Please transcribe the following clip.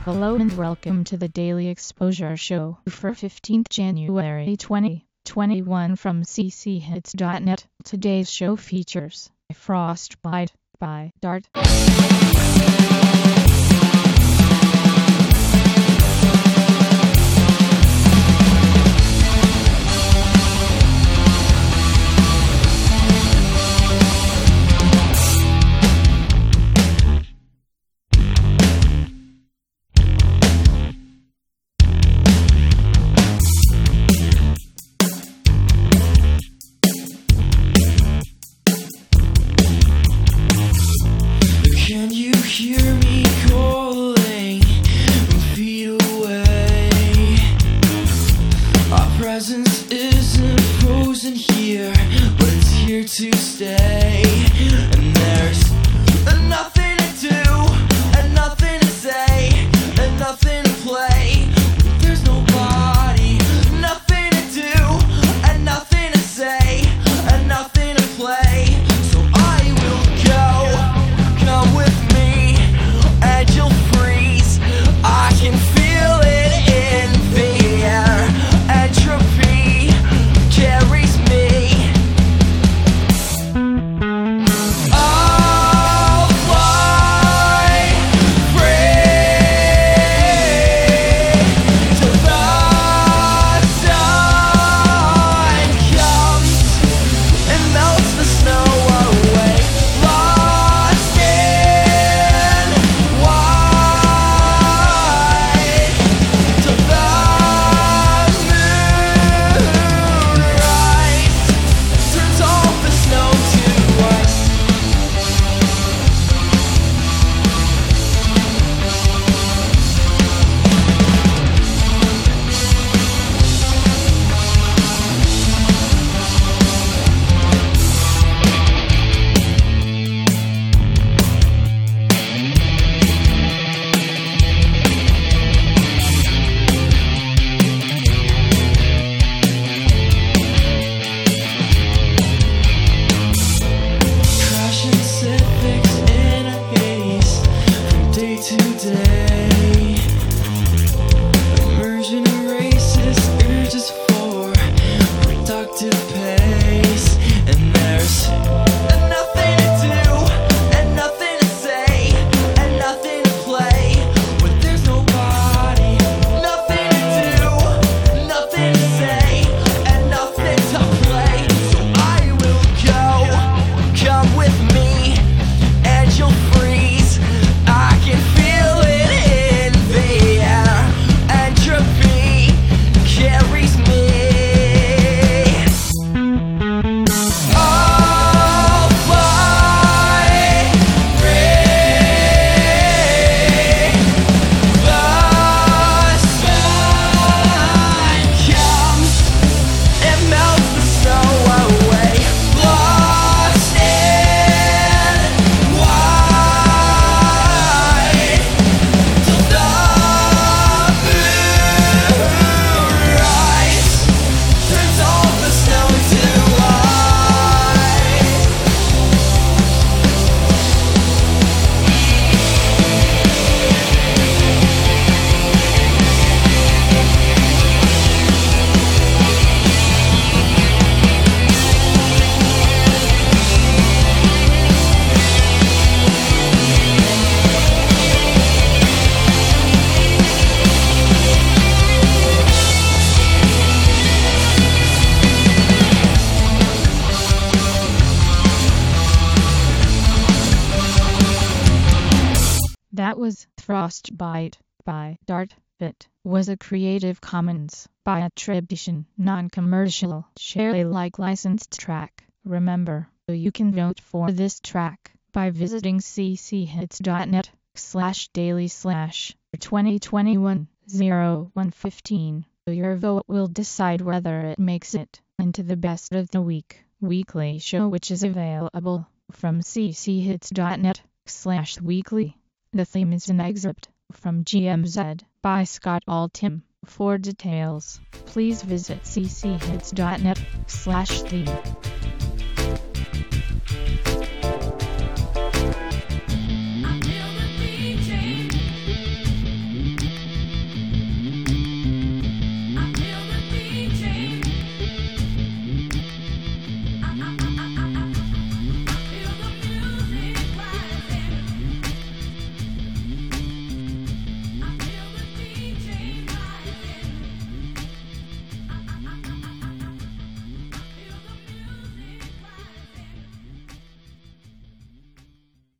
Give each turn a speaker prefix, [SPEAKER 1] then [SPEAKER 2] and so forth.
[SPEAKER 1] Hello and welcome to the Daily Exposure Show for 15th January 2021 from cchits.net. Today's show features Frostbite by Dart.
[SPEAKER 2] Can you hear me calling from feet away? Our presence isn't frozen here, but it's here to stay. And there's nothing to do, and nothing to say, and nothing to play. There's nobody, nothing to do, and nothing to say, and nothing to play. So I will go. Come with me, and you'll freeze. I can feel it in the air. Entropy carries me. I'll fly free till the sun comes and melts the snow away. Lost in white till the moon rise, turns all the snow to ice. Crashing Civics in a haze from day to day. Immersion erases urges for productive pace. And there's nothing to do, and nothing to say, and nothing to play. But there's nobody, nothing to do, nothing to say, and nothing to play. So I will go. Come with me, and you'll freeze. I can feel it in the air. Entropy carries me. I'll fly free. The sun comes and melts the snow away. Lost in white till the moon rise, turns all the snow to ice.
[SPEAKER 1] That was Frostbite by Dart. It was a Creative Commons by attribution, non-commercial, share Alike licensed track. Remember, you can vote for this track by visiting cchits.net/daily/2021-0115. Your vote will decide whether it makes it into the best of the weekly show, which is available from cchits.net/weekly. The theme is an excerpt from GMZ by Scott Altham. For details, please visit cchits.net/theme.